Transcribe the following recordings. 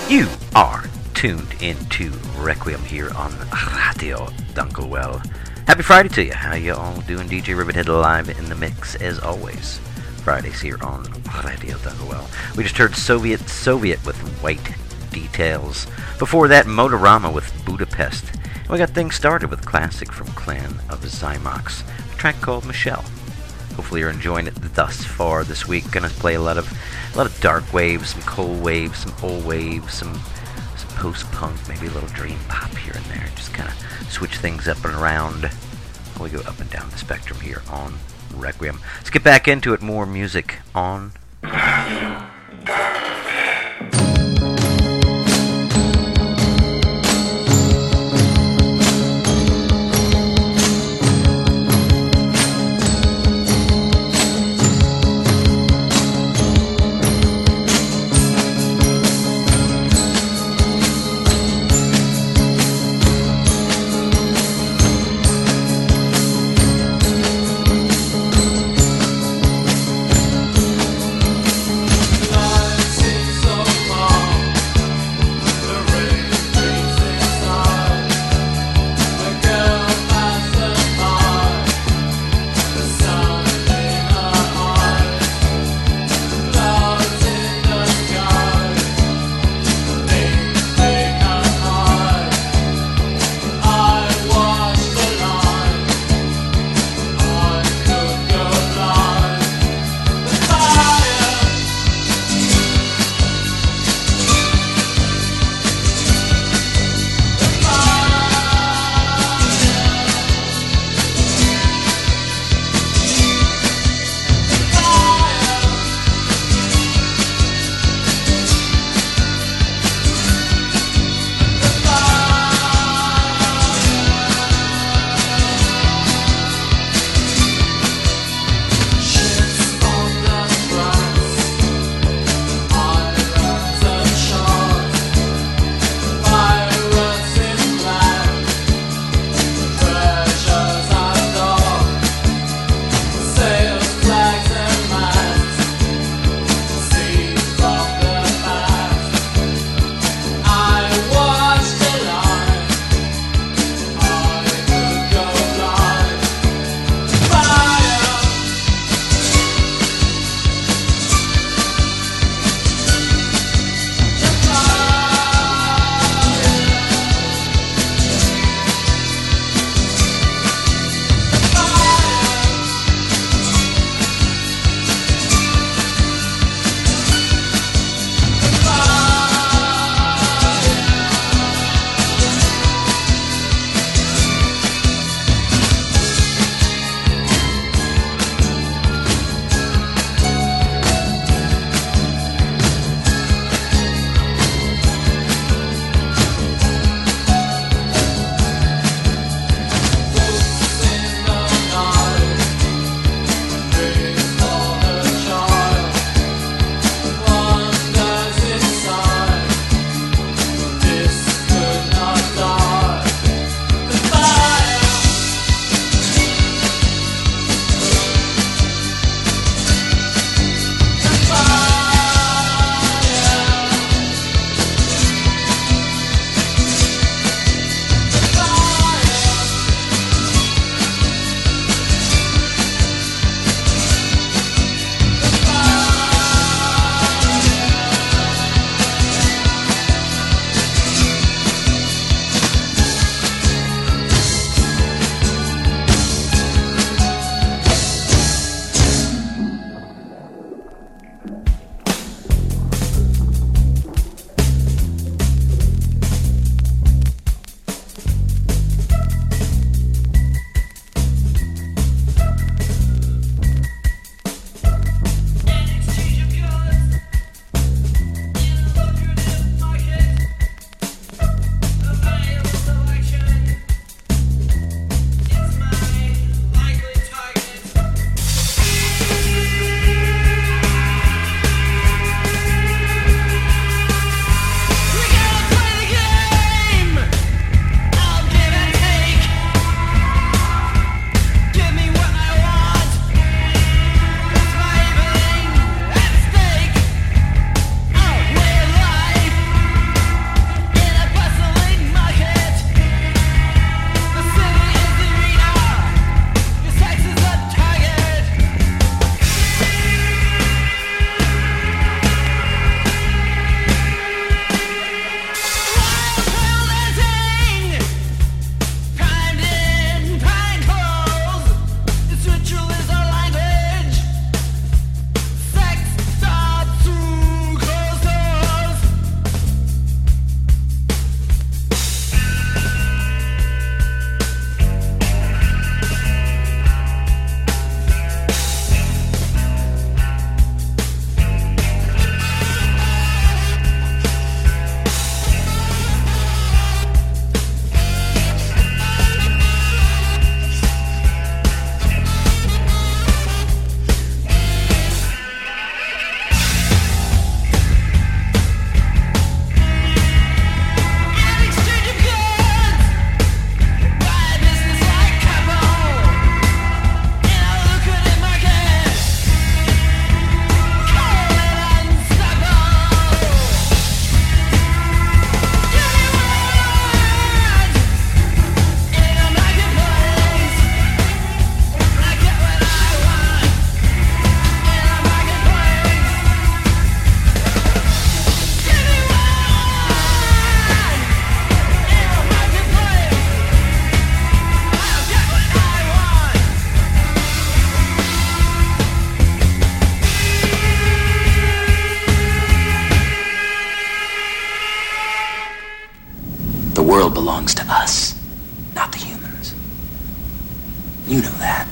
You are tuned into Requiem here on Radio Dunkelwell. Happy Friday to you. How you all doing? DJ Ribbonhead live in the mix as always. Fridays here on Radio Dunkelwell. We just heard Soviet with White Details. Before that, Motorama with Budapest. And we got things started with a classic from Clan of Zymox, a track called Michelle. Hopefully you're enjoying it thus far this week. Gonna play a lot of dark waves, some cold waves, some old waves, some post-punk, maybe a little dream pop here and there. Just kind of switch things up and around while we go up and down the spectrum here on Requiem. Let's get back into it. More music on world belongs to us, not the humans. You know that.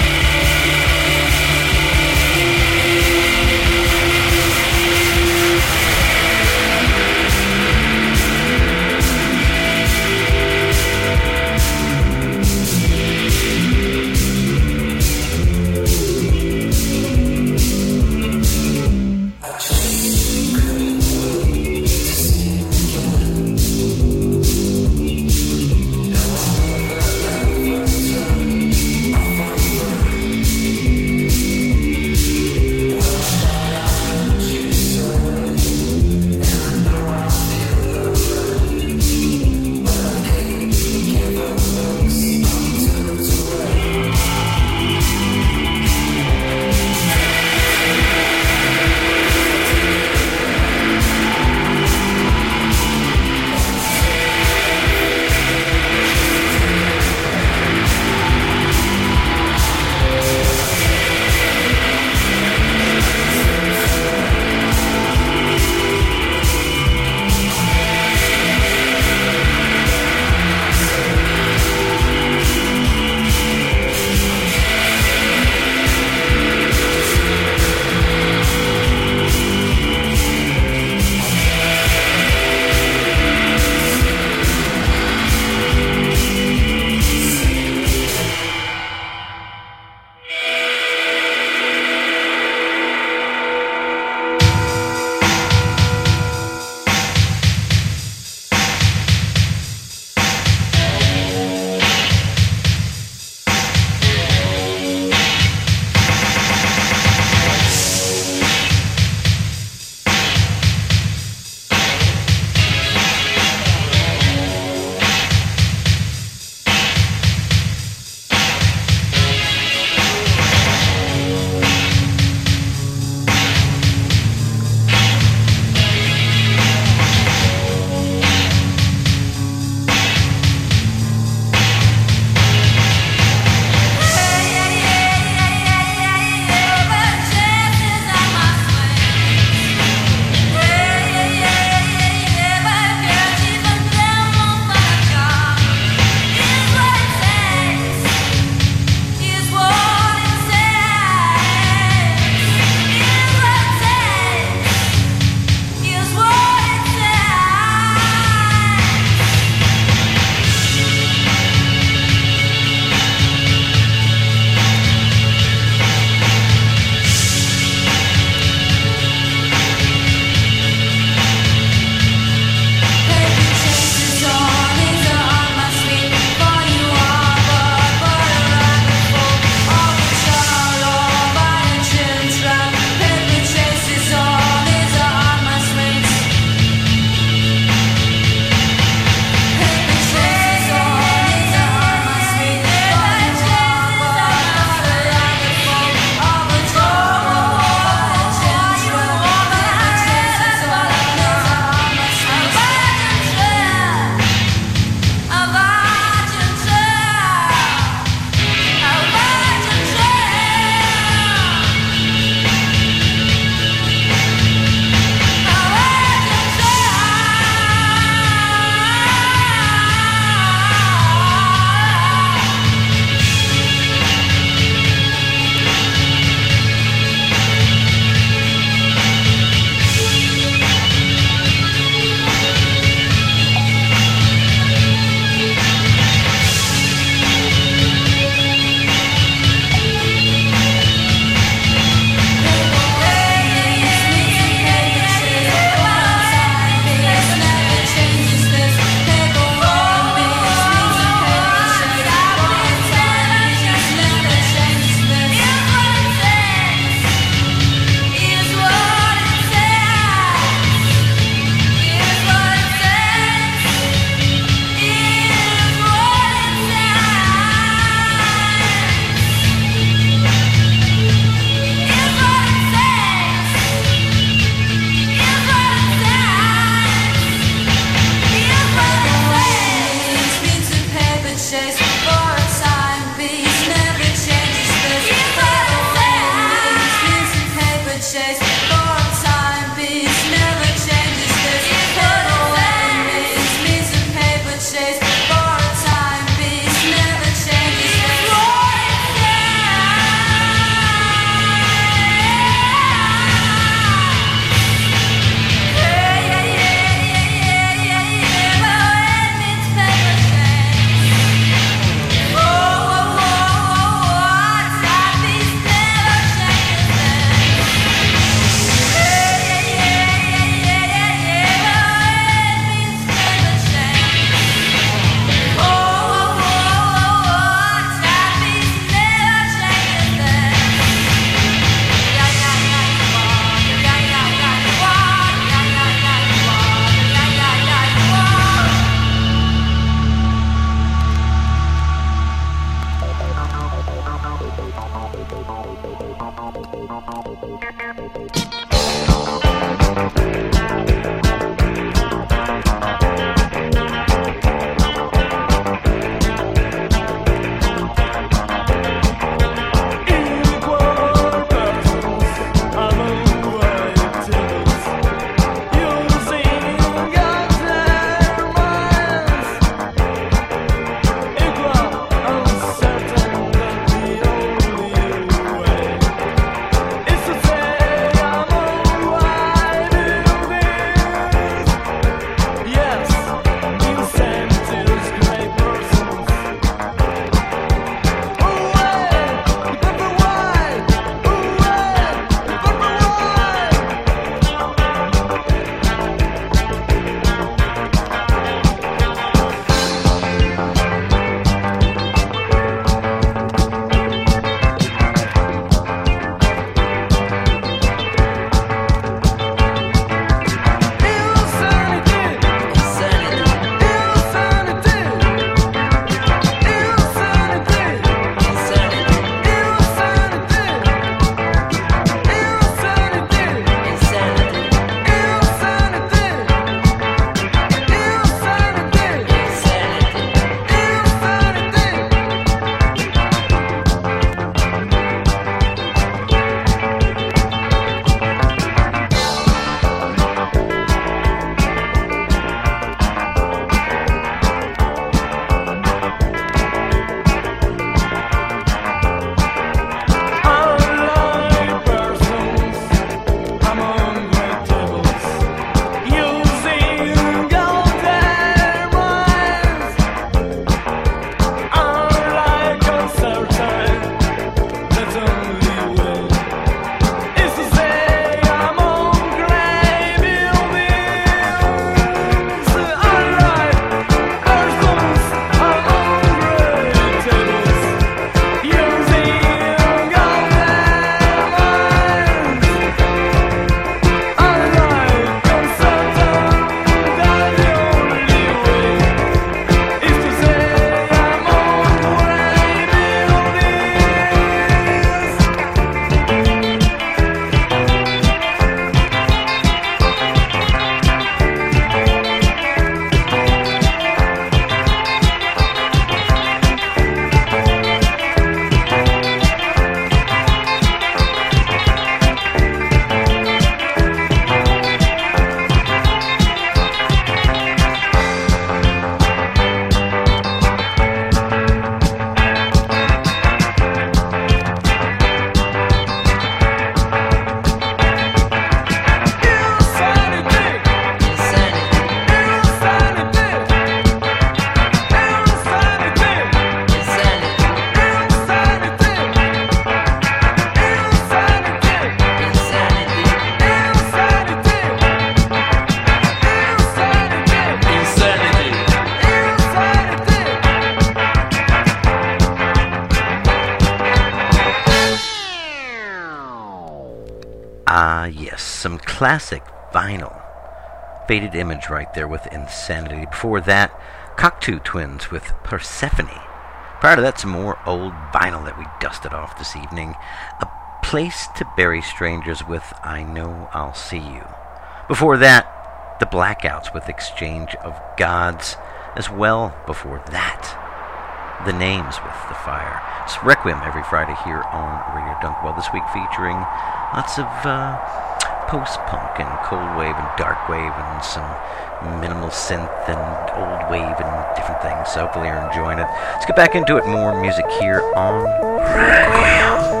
some classic vinyl. Faded Image right there with Insanity. Before that, Cocteau Twins with Persephone. Prior to that, some more old vinyl that we dusted off this evening. A Place to Bury Strangers with I Know I'll See You. Before that, The Blackouts with Exchange of Gods. As well, before that, The Names with The Fire. It's Requiem every Friday here on Radio Dunkwell. This week featuring lots of post-punk and cold wave and dark wave and some minimal synth and old wave and different things. So hopefully you're enjoying it. Let's get back into it. More music here on Requiem.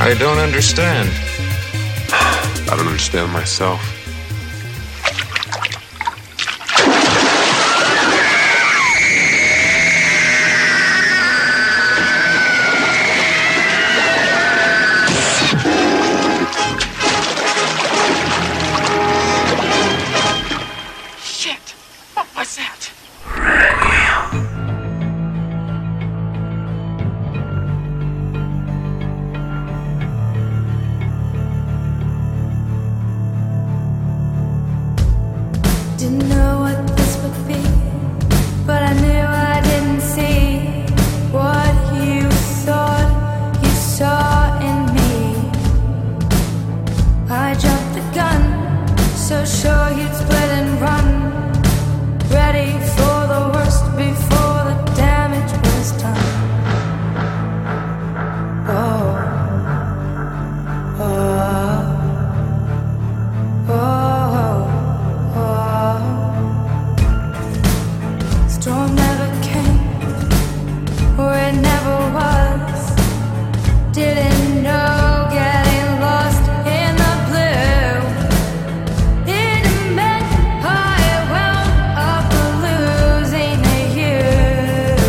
I don't understand. I don't understand myself. Shit! What was that? Didn't know what this would be, but I knew I didn't see what you thought you saw in me. I jumped the gun, so sure you'd split and run, ready for the worst before the damage was done. Oh, oh, oh. Storm never came, or it never was. Didn't know getting lost in the blue. It meant I wound up losing you.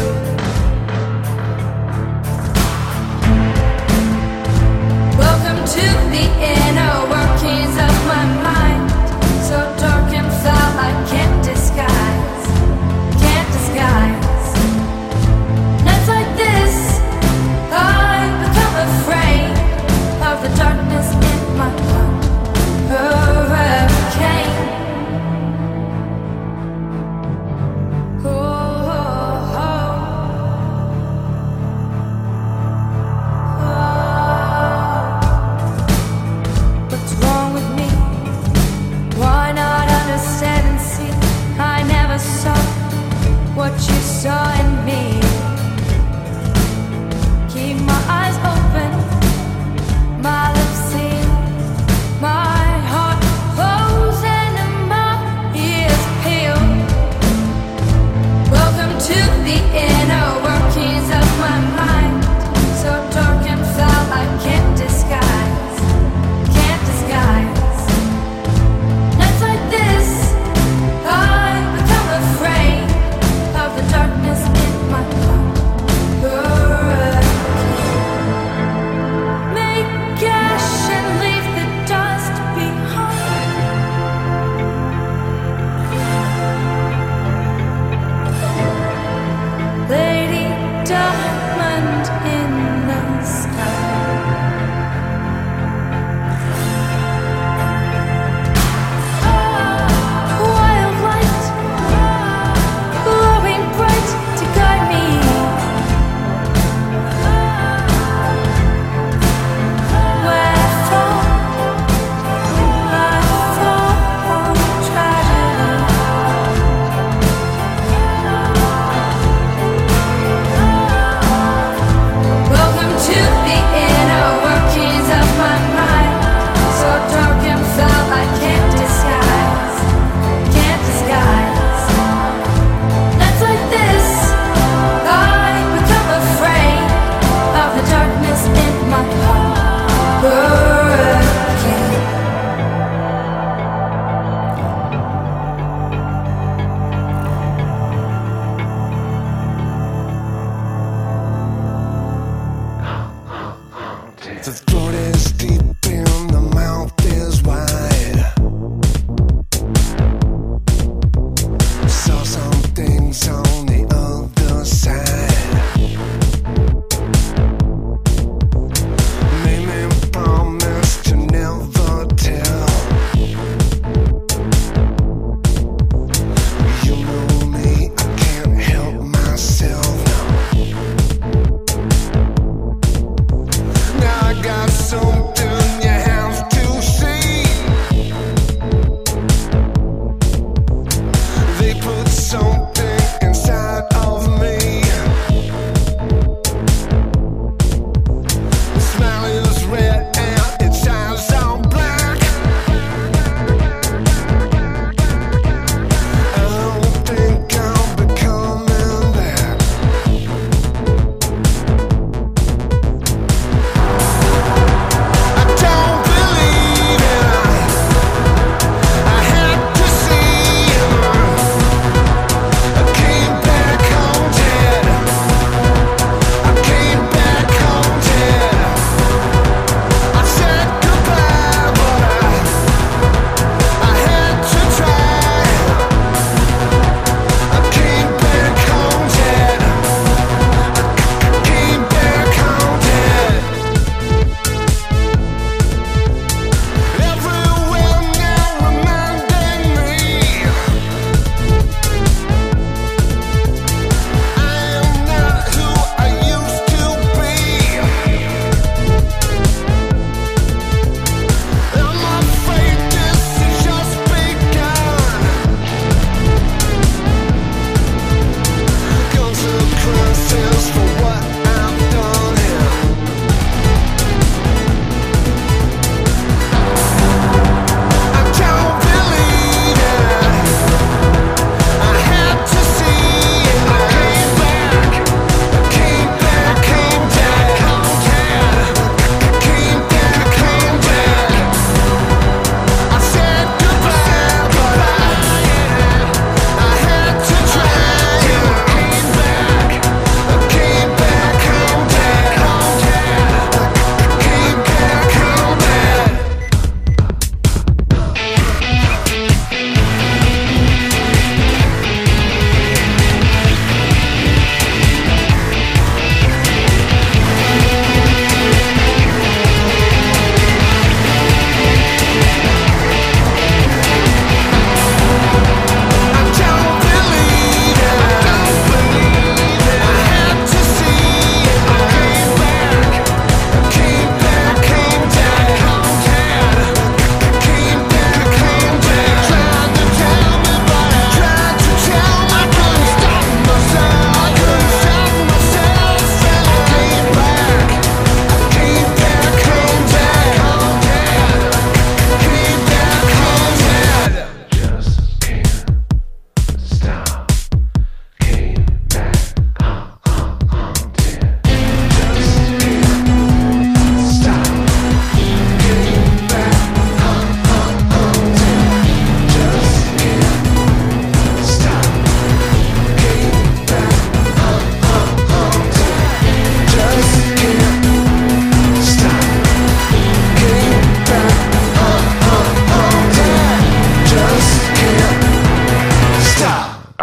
Welcome to the inner workings of my mind, so dark and foul I can't disguise. Nights like this, I become afraid of the darkness in my heart. Hurricane. Oh, oh, oh. What's wrong with me? Why not understand and see? I never saw what you saw in me. Keep my eyes open, my lips sealed, my heart closed and my ears peeled. Welcome to the inner workings of my mind, so dark and foul I can't disguise, can't disguise. Nights like this, I become afraid of the darkness in my heart. Make ash and leave the dust behind. Lady Diamond in the sky. Wild light, glowing bright to guide me. Wherefore I fall on tragedy. Welcome to the inner workings of my mind, so dark and foul I can't disguise, can't disguise. Nights like this, I become afraid of the darkness in my heart. Hurricane. The throat is deep and the mouth is wide. Saw some things on the other side. Made me promise to never tell. You know me, I can't help myself now. Now I got something you have to see. They put something inside of me. The smile is red and its eyes are black. I don't think I'll be coming back.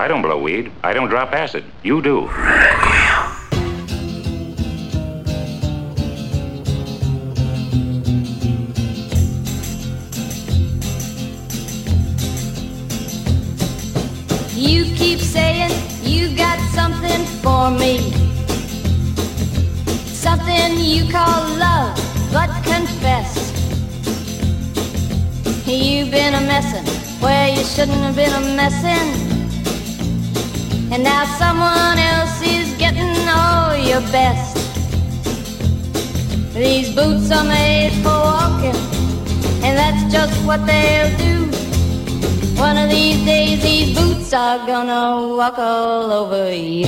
I don't blow weed. I don't drop acid. You do. You keep saying you got something for me, something you call love, but confess you've been a messin' where you shouldn't have been a messin', and now someone else is getting all your best. These boots are made for walking, and that's just what they'll do. One of these days these boots are gonna walk all over you.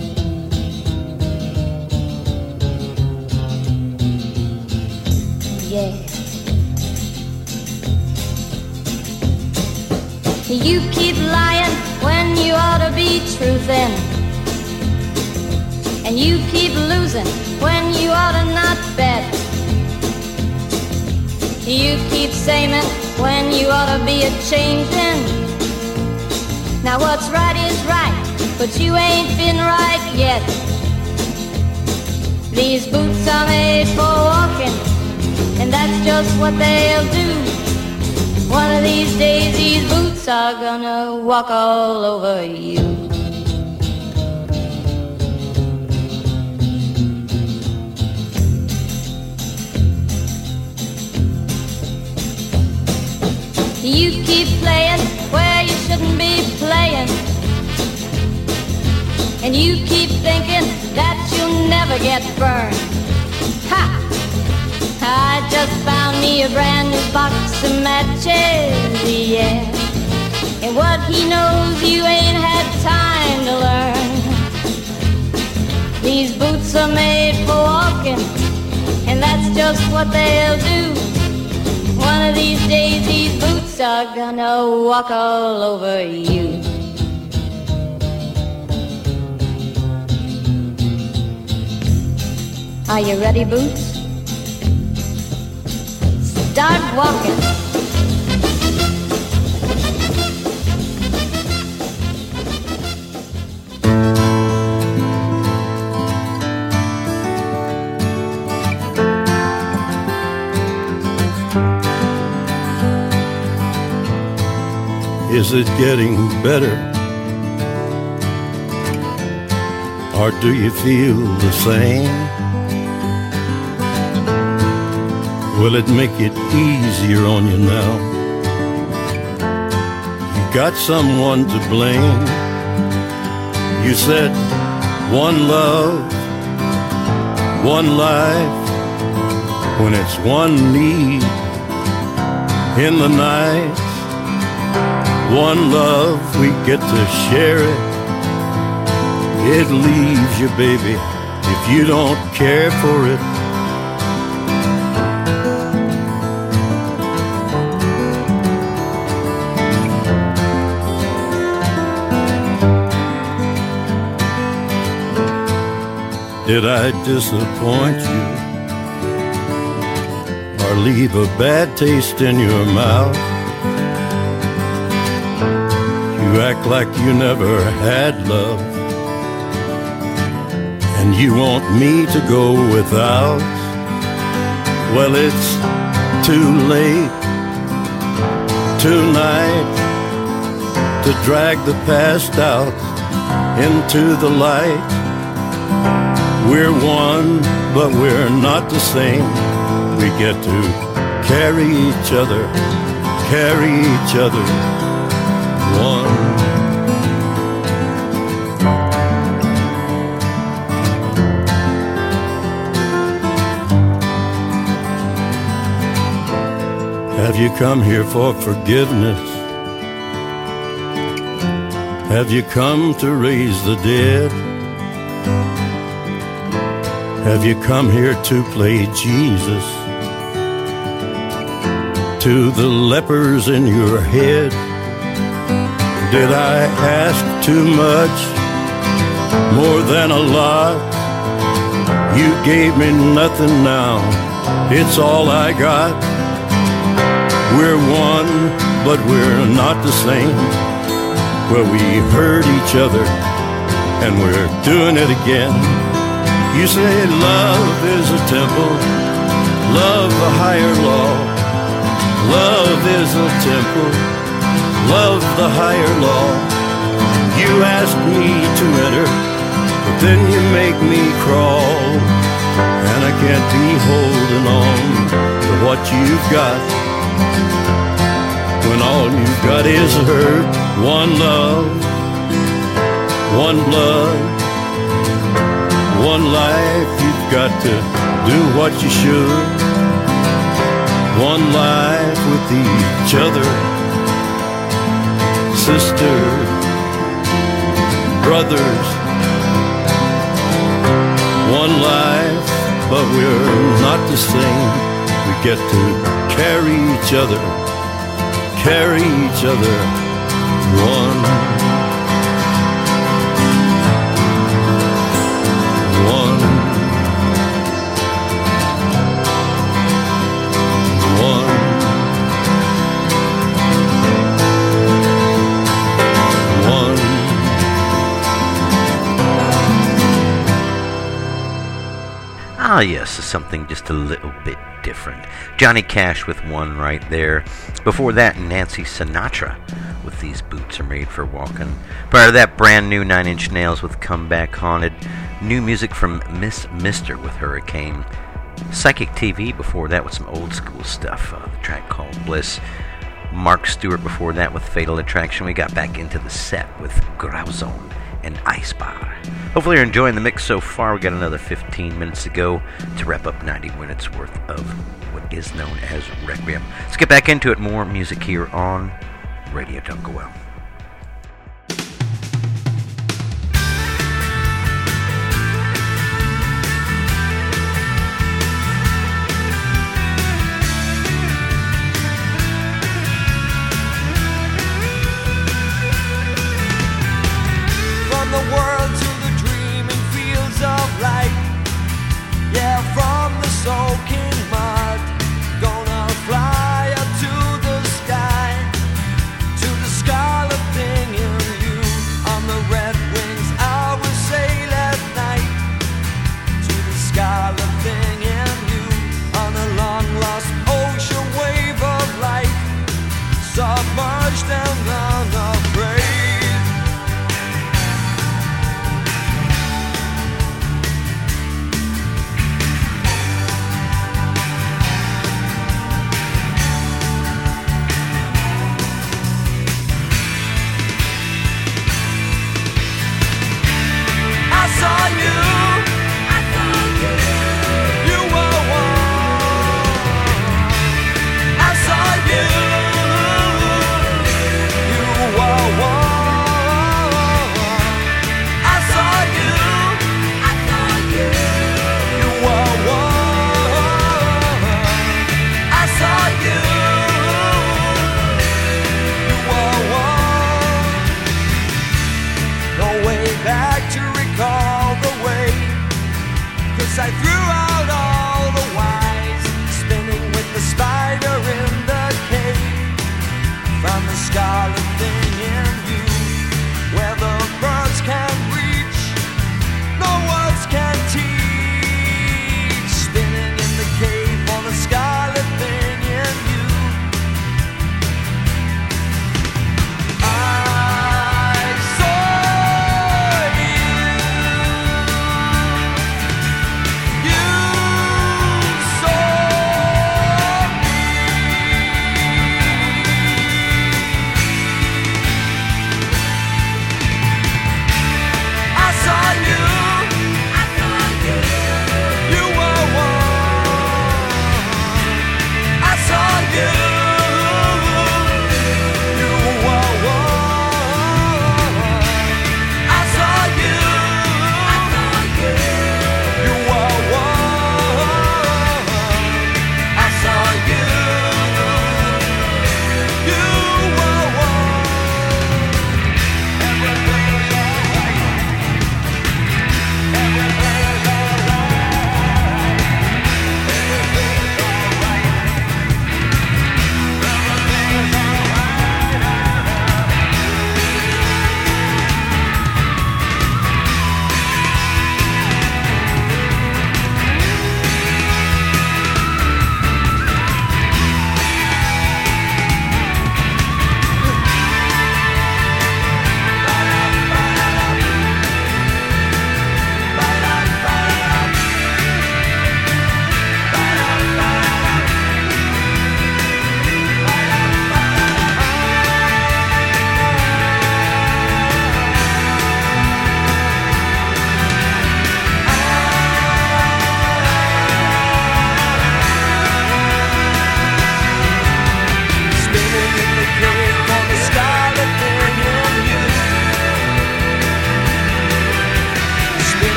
Yeah. You keep lying when you ought to be truthin', and you keep losing when you ought to not bet. You keep saying when you ought to be a-changin'. Now what's right is right, but you ain't been right yet. These boots are made for walking, and that's just what they'll do. One of these days these boots are gonna walk all over you. You keep playing where you shouldn't be playing, and you keep thinking that you'll never get burned. Ha! I just found me a brand new box of matches, yeah. And what he knows you ain't had time to learn. These boots are made for walking, and that's just what they'll do. One of these days these boots are gonna walk all over you. Are you ready, Boots? Start walking. Is it getting better? Or do you feel the same? Will it make it easier on you now? You got someone to blame. You said one love, one life, when it's one need in the night. One love, we get to share it. It leaves you, baby, if you don't care for it. Did I disappoint you or leave a bad taste in your mouth? You act like you never had love, and you want me to go without. Well, it's too late tonight to drag the past out into the light. We're one, but we're not the same. We get to carry each other, one. Have you come here for forgiveness? Have you come to raise the dead? Have you come here to play Jesus to the lepers in your head? Did I ask too much, more than a lot? You gave me nothing now, it's all I got. We're one, but we're not the same. where we hurt each other, and we're doing it again. You say love is a temple, love a higher law. Love is a temple, love the higher law. You ask me to enter, but then you make me crawl. And I can't be holding on to what you've got, when all you've got is hurt. One love, one blood, one life. You've got to do what you should. One life with each other, sisters, brothers. One life, but we're not the same. We get to carry each other, carry each other. One, one, one, one. Ah, yes, something just a little bit different. Johnny Cash with One right there. Before that, Nancy Sinatra with These Boots Are Made for Walking. Prior to that, brand new Nine Inch Nails with Come Back Haunted. New music from Miss Mister with Hurricane. Psychic TV before that with some old school stuff. The track called Bliss. Mark Stewart before that with Fatal Attraction. We got back into the set with Grauzone and Ice Bar. Hopefully you're enjoying the mix so far. We got another 15 minutes to go to wrap up 90 minutes worth of what is known as Requiem. Let's get back into it. More music here on Radio Don't Go Well. From the world to the dreaming fields of light, yeah, from the soaking mud, gonna fly up to the sky, to the sky.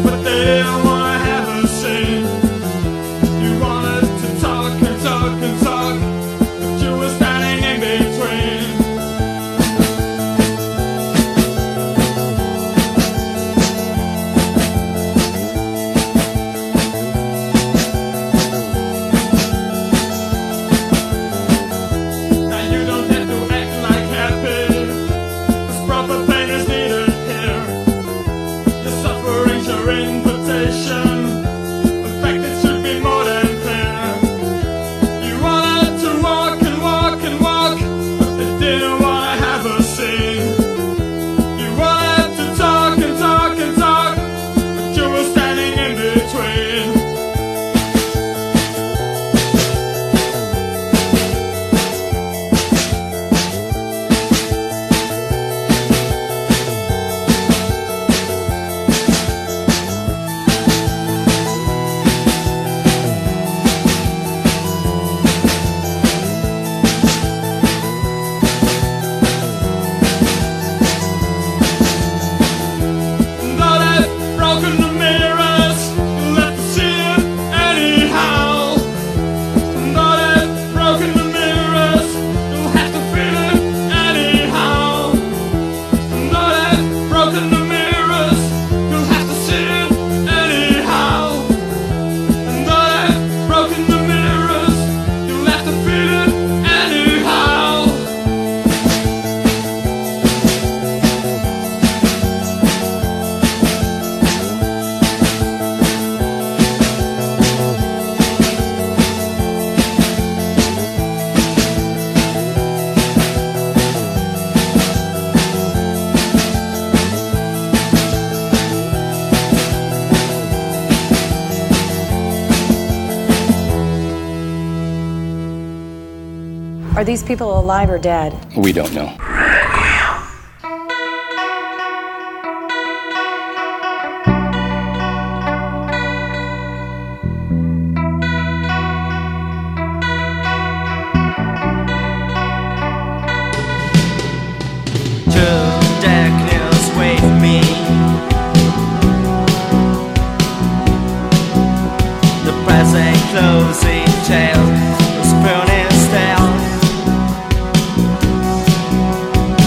but they didn't wanna have a scene. You wanted to talk and talk and talk, but you were standing in between. Now you don't have to act like happy, 'cause proper pain is needed here. Your suffering's your invitation. In fact, it should be more than clear. You wanted to walk and walk and walk, but they didn't wanna have a scene. You wanted to talk and talk and talk, but you were standing in between. Though they've broken the mirrors, you'll have to see it anyhow. Though they've broken the mirrors, you'll have to feel it anyhow. Though they've broken the mirrors, you'll have to see it anyhow. Though they've broken the mirrors, you'll have to feel it anyhow. Are these people alive or dead? We don't know. Through darkness, wait for me. The present closing tale, the spooning style.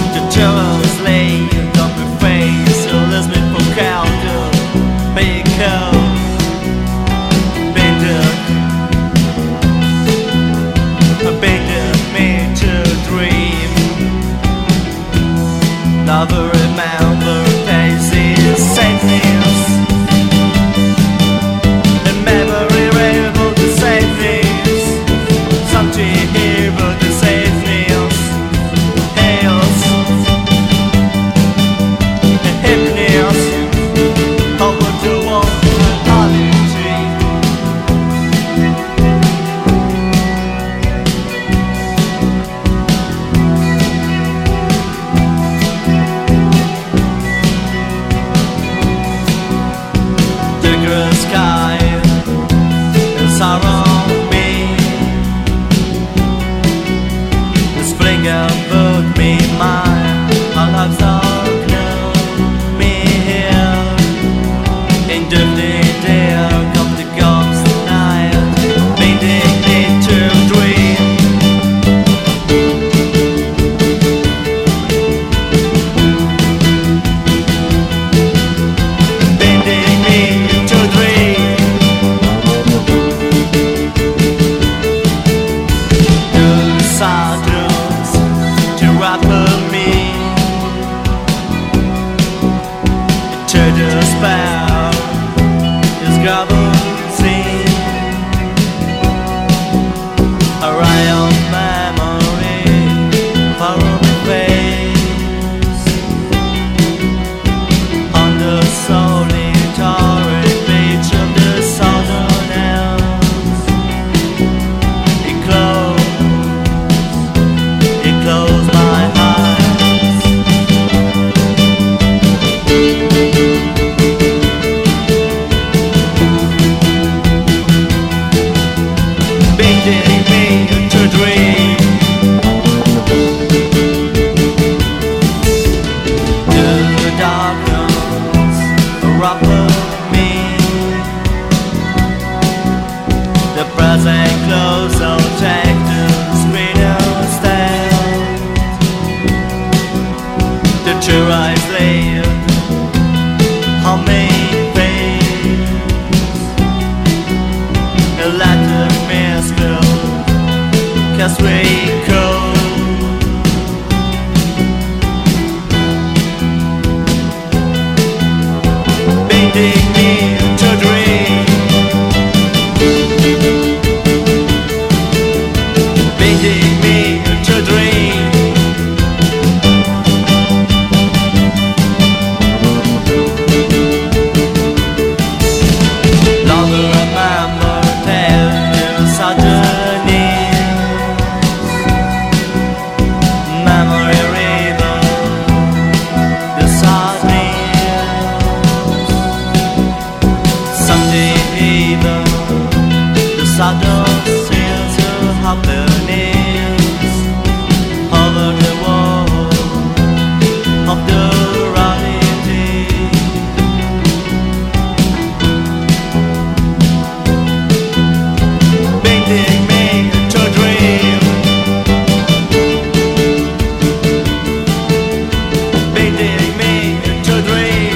The present clothes don't take the spinal stand. The true eyes live on me face. Let the mist flow, 'cause we cold. Bending me to dream, bending me to dream. Longer remember tales of journeys, memory river, the sardines. Someday even the shadow seals to happenings over the wall of the reality. Bending me to dream, bending me to dream.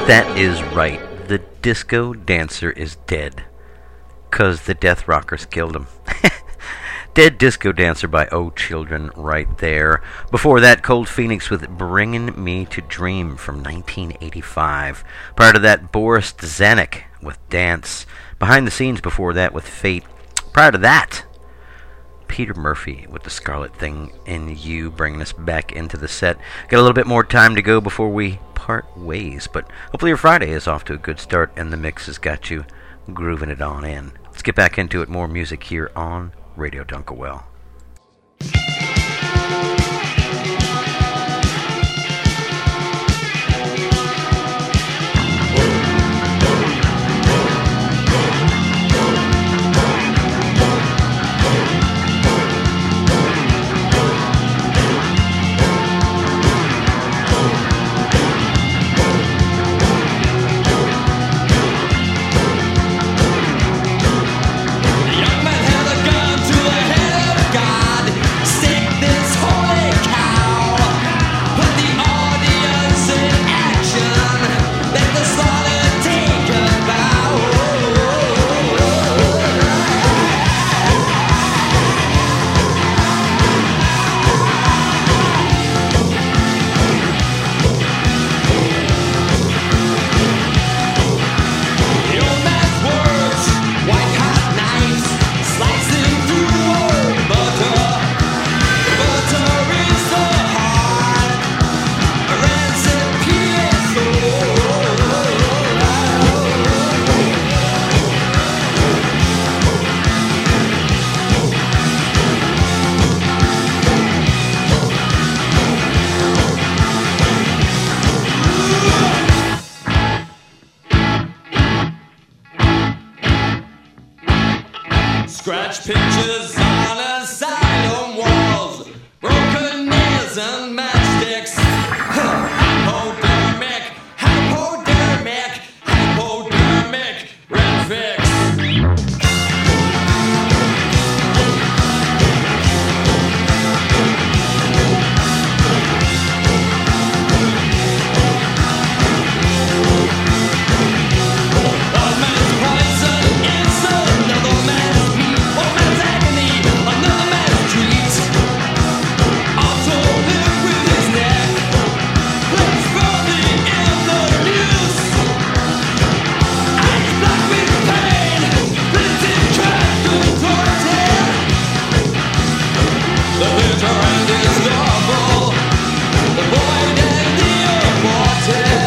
That is right. The disco dancer is dead. 'Cause the death rockers killed him. Dead Disco Dancer by Oh Children right there. Before that, Cold Phoenix with Bringin' Me to Dream from 1985. Prior to that, Boris Zanuck with Dance. Behind the Scenes before that with Fate. Prior to that, Peter Murphy with The Scarlet Thing in You, bringing us back into the set. Got a little bit more time to go before we part ways, but hopefully your Friday is off to a good start and the mix has got you grooving it on in. Let's get back into it. More music here on Radio Dunkelwell. Scratch pictures on asylum walls, broken nails and matchsticks. Hypodermic, hypodermic, hypodermic, red fix. One man's poison is another man's meat. One man's agony, another man's treat. Also live with his neck. Let's burning in the news. Eyes black with pain, blitzing trapped and tortured. The bitter and his novel, the void and the aborted.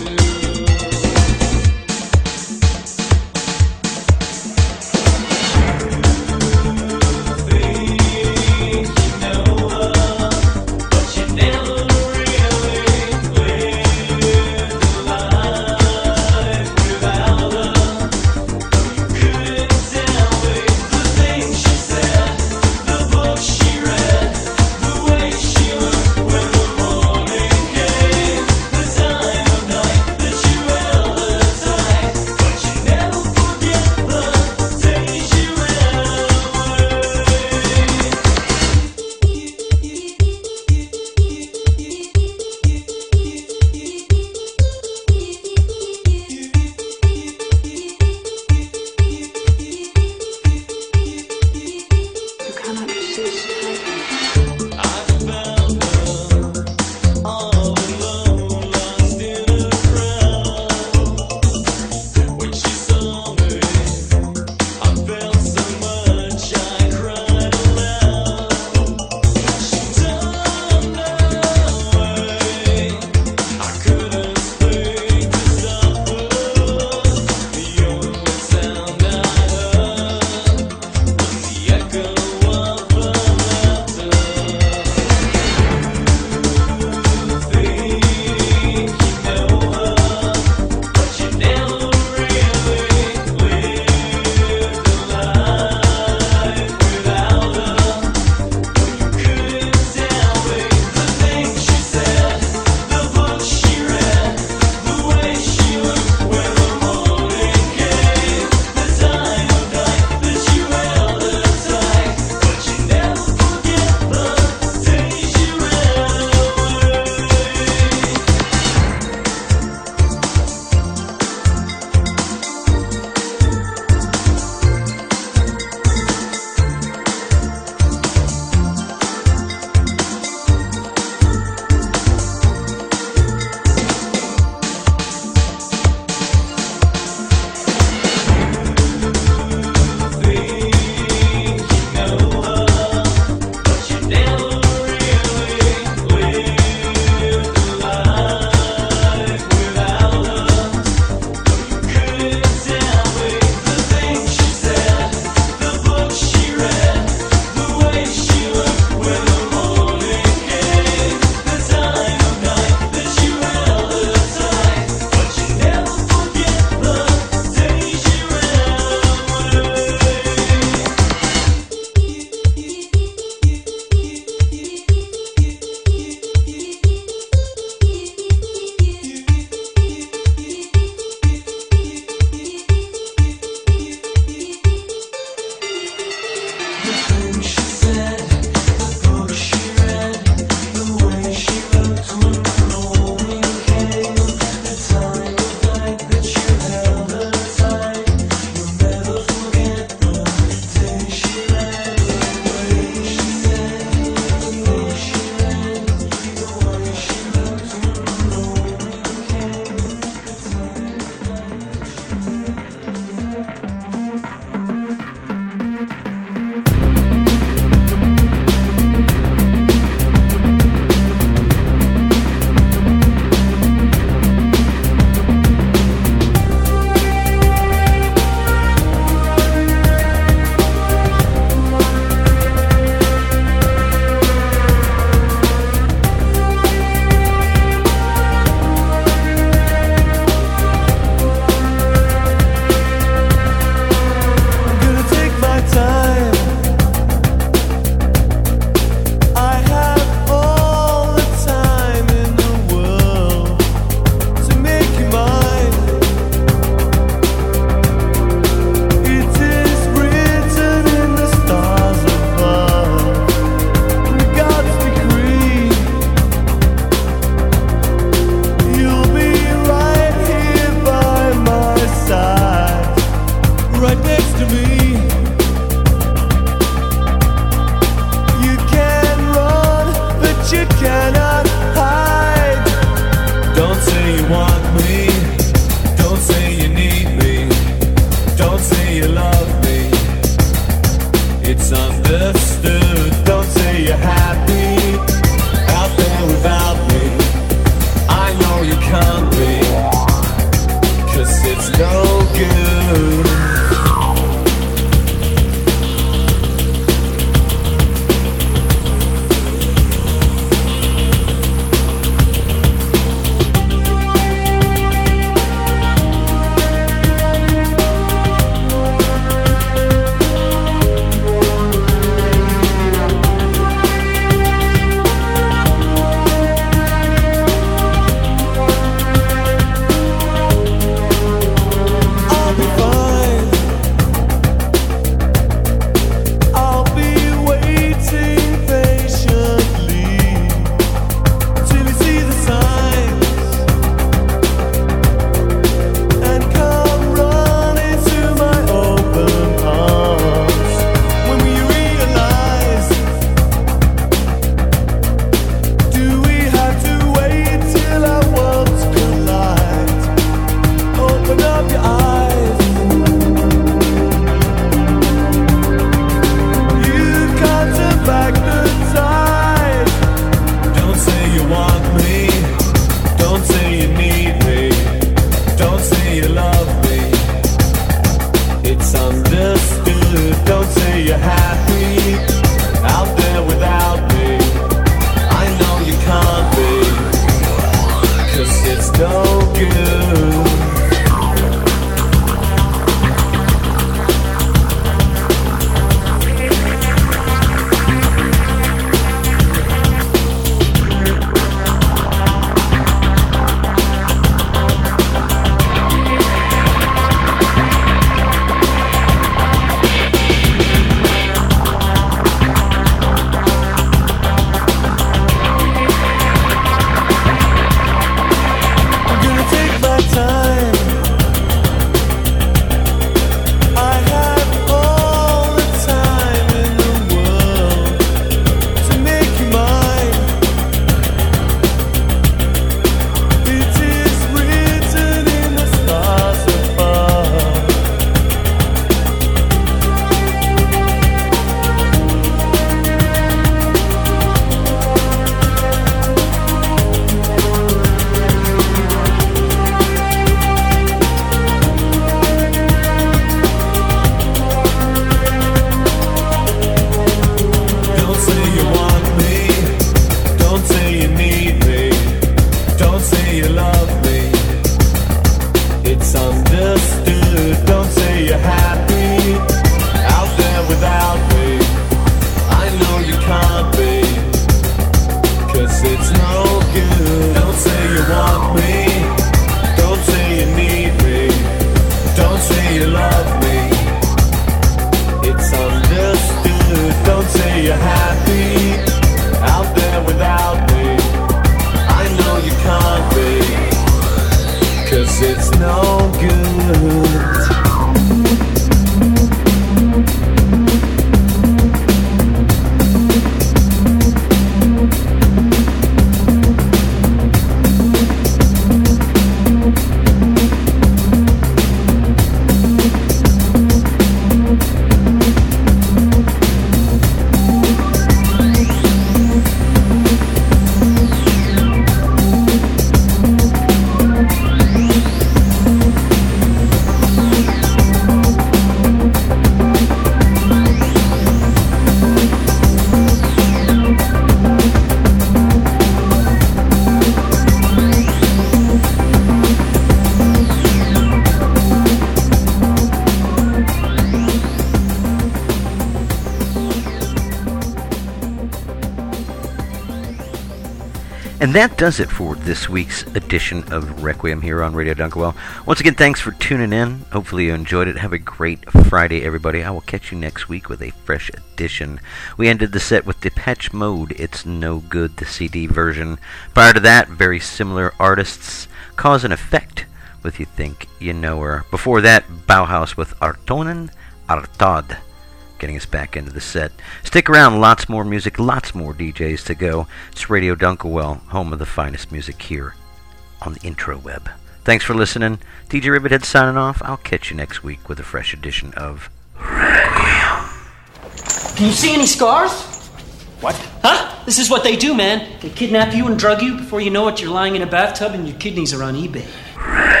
And that does it for this week's edition of Requiem here on Radio Dunkerwell. Once again, thanks for tuning in. Hopefully you enjoyed it. Have a great Friday, everybody. I will catch you next week with a fresh edition. We ended the set with Depeche Mode, It's No Good, the CD version. Prior to that, very similar artists, Cause and Effect with You Think You Know Her. Before that, Bauhaus with Artonen Artad, getting us back into the set. Stick around, lots more music, lots more DJs to go. It's Radio Dunkerwell, home of the finest music here on the intro web. Thanks for listening. DJ Rivethead signing off. I'll catch you next week with a fresh edition of Requiem. Can you see any scars? What? Huh? This is what they do, man. They kidnap you and drug you. Before you know it, you're lying in a bathtub and your kidneys are on eBay.